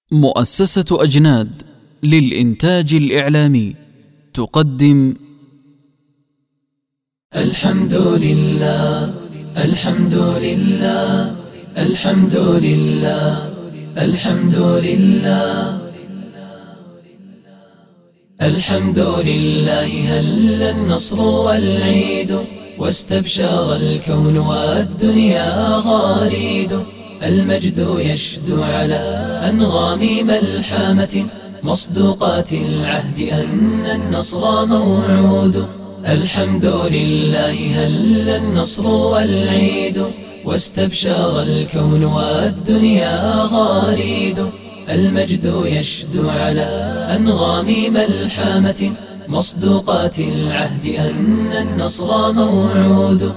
مؤسسة أجناد للإنتاج الإعلامي تقدم الحمد لله الحمد لله الحمد لله الحمد لله الحمد لله هل النصر والعيد واستبشر الكون والدنيا غاريد المجد يشدو على أنغام ملحمة مصدوقات العهد أن النصر موعود الحمد لله هل النصر والعيد واستبشر الكون والدنيا غاريد المجد يشدو على أنغام ملحمة مصدوقات العهد أن النصر موعود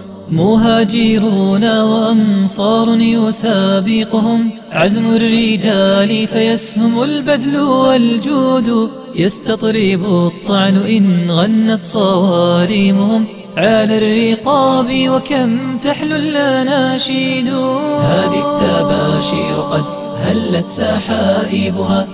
مهاجرون وأنصار يسابقهم عزم الرجال فيسهم البذل والجود يستطرب الطعن إن غنت صواريمهم على الرقاب وكم تحلو الأناشيد هذه التباشير قد هلت سحائبها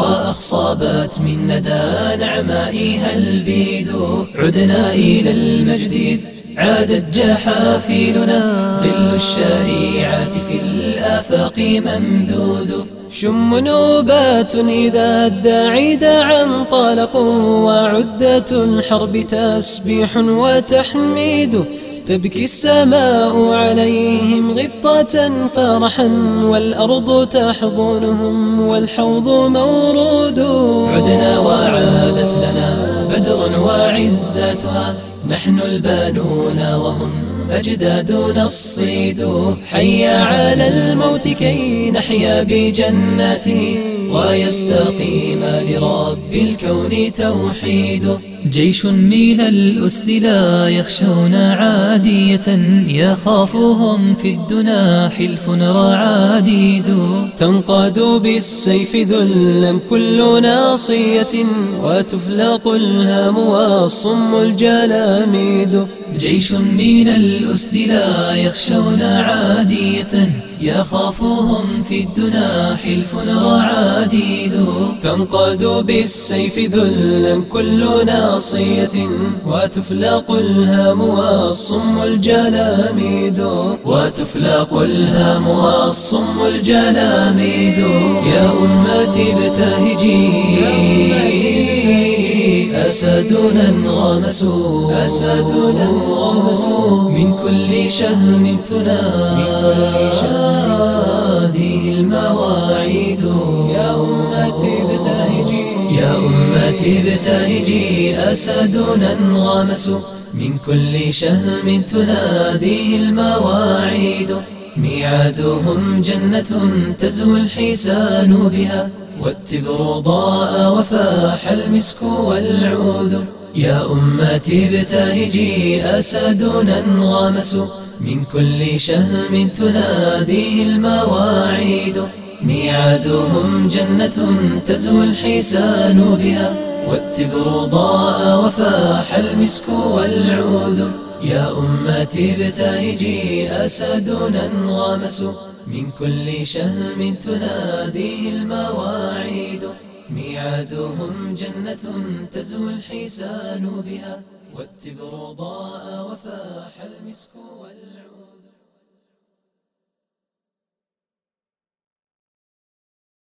وأخصابت من ندى نعمائها البيد عدنا إلى المجد عادت جحافيلنا ظل الشريعة في الآفاق ممدود شم نوبات إذا الداعي دعا انطلقوا وعدة الحرب تسبيح وتحميد تبكي السماء عليهم غبطة فرحا والأرض تحضنهم والحوض مورود عدنا وعادت لنا بدر وعزتها نحن البانون وهم أجدادنا الصيد حي على الموت كي نحيا بجناته ويستقيم لرب الكون توحيد جيش من الأسد لا يخشون عادية يخافهم في الدنا حلف رعاديد تنقاد بالسيف ذلا كل ناصية وتفلق الهام والصم الجلاميد جيش من الأسد لا يخشون عادية يخافهم في الدنا حلف رعاديد تنقاد بالسيف ذلا كل ناصية وتفلق الهام والصم الجلاميد وتفلق الهام والصم الجلاميد يا أمتي ابتهجي أسدنا انغمسوا من كل شهم تنادي المواعيد يا أمتي ابتهجي يا أمتي ابتهجي أسدنا انغمسوا من كل شهم تناديه المواعيد ميعادهم جنة تزهو الحسان بها والتبر ضاء وفاح المسك والعود يا أمتي ابتهجي أسدنا انغمسوا من كل شهم تناديه المواعيد ميعادهم جنة تزهو الحسان بها والتبر ضاء وفاح المسك والعود يا أمتي ابتهجي أسدنا انغمسوا من كل شهم تناديه المواعيد ميعادهم جنة تزهو الحسان بها والتبر ضاء وفاح المسك والعود